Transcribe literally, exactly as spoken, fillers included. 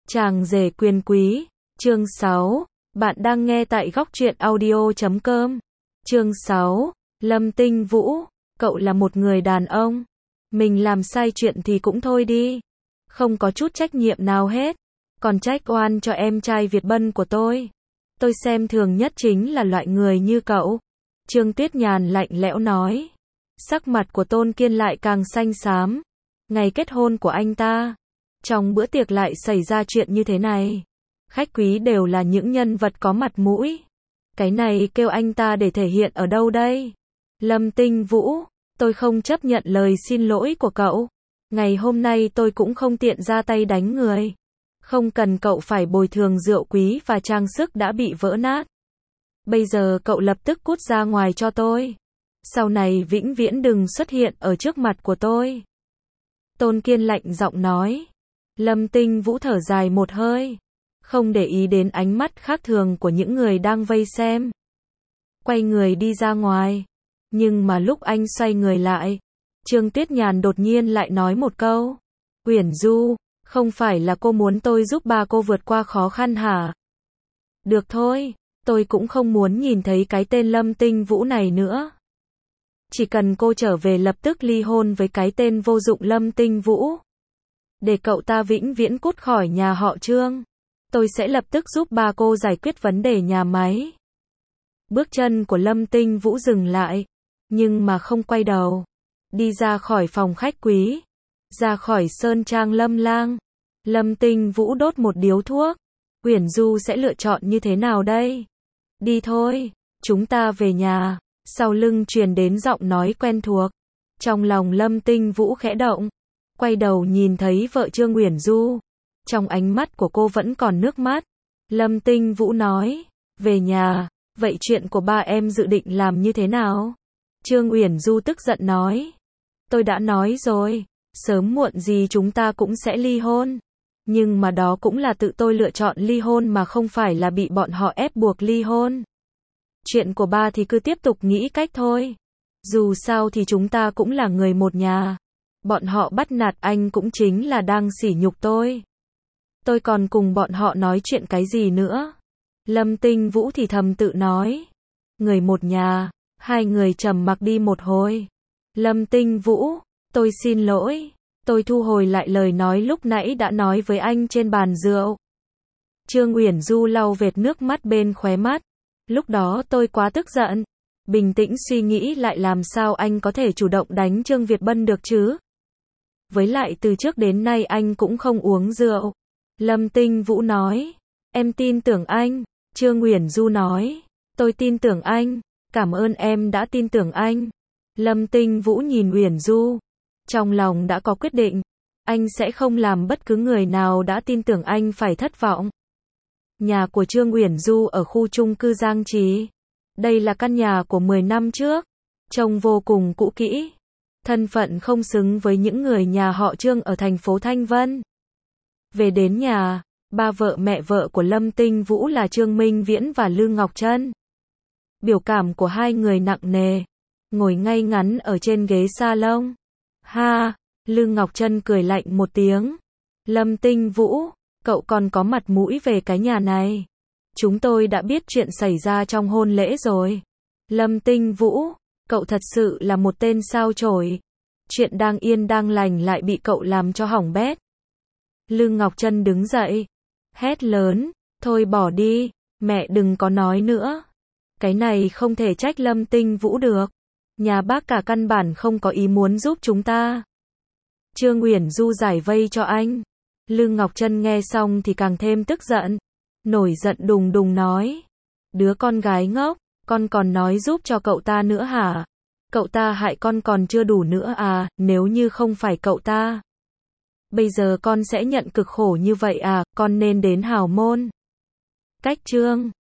Chàng rể quyền quý, chương sáu. Bạn đang nghe tại góc truyện audio chấm com. Chương sáu. Lâm Tinh Vũ, cậu là một người đàn ông. Mình làm sai chuyện thì cũng thôi đi. Không có chút trách nhiệm nào hết. Còn trách oan cho em trai Việt Bân của tôi. Tôi xem thường nhất chính là loại người như cậu. Trương Tuyết Nhàn lạnh lẽo nói. Sắc mặt của Tôn Kiên lại càng xanh xám. Ngày kết hôn của anh ta, trong bữa tiệc lại xảy ra chuyện như thế này. Khách quý đều là những nhân vật có mặt mũi. Cái này kêu anh ta để thể hiện ở đâu đây? Lâm Tinh Vũ, tôi không chấp nhận lời xin lỗi của cậu. Ngày hôm nay tôi cũng không tiện ra tay đánh người. Không cần cậu phải bồi thường rượu quý và trang sức đã bị vỡ nát. Bây giờ cậu lập tức cút ra ngoài cho tôi. Sau này vĩnh viễn đừng xuất hiện ở trước mặt của tôi. Tôn Kiên lạnh giọng nói. Lâm Tinh Vũ thở dài một hơi. Không để ý đến ánh mắt khác thường của những người đang vây xem. Quay người đi ra ngoài. Nhưng mà lúc anh xoay người lại, Trương Tuyết Nhàn đột nhiên lại nói một câu. Uyển Du, không phải là cô muốn tôi giúp ba cô vượt qua khó khăn hả? Được thôi, tôi cũng không muốn nhìn thấy cái tên Lâm Tinh Vũ này nữa. Chỉ cần cô trở về lập tức ly hôn với cái tên vô dụng Lâm Tinh Vũ. Để cậu ta vĩnh viễn cút khỏi nhà họ Trương. Tôi sẽ lập tức giúp ba cô giải quyết vấn đề nhà máy. Bước chân của Lâm Tinh Vũ dừng lại. Nhưng mà không quay đầu. Đi ra khỏi phòng khách quý. Ra khỏi sơn trang Lâm Lang. Lâm Tinh Vũ đốt một điếu thuốc. Uyển Du sẽ lựa chọn như thế nào đây? Đi thôi, chúng ta về nhà. Sau lưng truyền đến giọng nói quen thuộc. Trong lòng Lâm Tinh Vũ khẽ động. Quay đầu nhìn thấy vợ Trương Uyển Du. Trong ánh mắt của cô vẫn còn nước mắt. Lâm Tinh Vũ nói. Về nhà, vậy chuyện của ba em dự định làm như thế nào? Trương Uyển Du tức giận nói. Tôi đã nói rồi, sớm muộn gì chúng ta cũng sẽ ly hôn. Nhưng mà đó cũng là tự tôi lựa chọn ly hôn mà không phải là bị bọn họ ép buộc ly hôn. Chuyện của ba thì cứ tiếp tục nghĩ cách thôi. Dù sao thì chúng ta cũng là người một nhà. Bọn họ bắt nạt anh cũng chính là đang sỉ nhục tôi. Tôi còn cùng bọn họ nói chuyện cái gì nữa? Lâm Tinh Vũ thì thầm tự nói. Người một nhà, hai người trầm mặc đi một hồi. Lâm Tinh Vũ, tôi xin lỗi. Tôi thu hồi lại lời nói lúc nãy đã nói với anh trên bàn rượu. Trương Uyển Du lau vệt nước mắt bên khóe mắt. Lúc đó tôi quá tức giận. Bình tĩnh suy nghĩ lại làm sao anh có thể chủ động đánh Trương Việt Bân được chứ? Với lại từ trước đến nay anh cũng không uống rượu. Lâm Tinh Vũ nói. Em tin tưởng anh. Trương Uyển Du nói. Tôi tin tưởng anh. Cảm ơn em đã tin tưởng anh. Lâm Tinh Vũ nhìn Uyển Du. Trong lòng đã có quyết định. Anh sẽ không làm bất cứ người nào đã tin tưởng anh phải thất vọng. Nhà của Trương Uyển Du ở khu chung cư Giang Trì. Đây là căn nhà của mười năm trước. Trông vô cùng cũ kỹ. Thân phận không xứng với những người nhà họ Trương ở thành phố Thanh Vân. Về đến nhà, ba vợ mẹ vợ của Lâm Tinh Vũ là Trương Minh Viễn và Lư Ngọc Trân. Biểu cảm của hai người nặng nề. Ngồi ngay ngắn ở trên ghế salon. Ha, Lư Ngọc Trân cười lạnh một tiếng. Lâm Tinh Vũ, cậu còn có mặt mũi về cái nhà này. Chúng tôi đã biết chuyện xảy ra trong hôn lễ rồi. Lâm Tinh Vũ, cậu thật sự là một tên sao chổi. Chuyện đang yên đang lành lại bị cậu làm cho hỏng bét. Lư Ngọc Trân đứng dậy. Hét lớn, thôi bỏ đi, mẹ đừng có nói nữa. Cái này không thể trách Lâm Tinh Vũ được. Nhà bác cả căn bản không có ý muốn giúp chúng ta. Trương Uyển Du giải vây cho anh. Lư Ngọc Trân nghe xong thì càng thêm tức giận. Nổi giận đùng đùng nói. Đứa con gái ngốc, con còn nói giúp cho cậu ta nữa hả? Cậu ta hại con còn chưa đủ nữa à, nếu như không phải cậu ta. Bây giờ con sẽ nhận cực khổ như vậy à, con nên đến hào môn. Cách Trương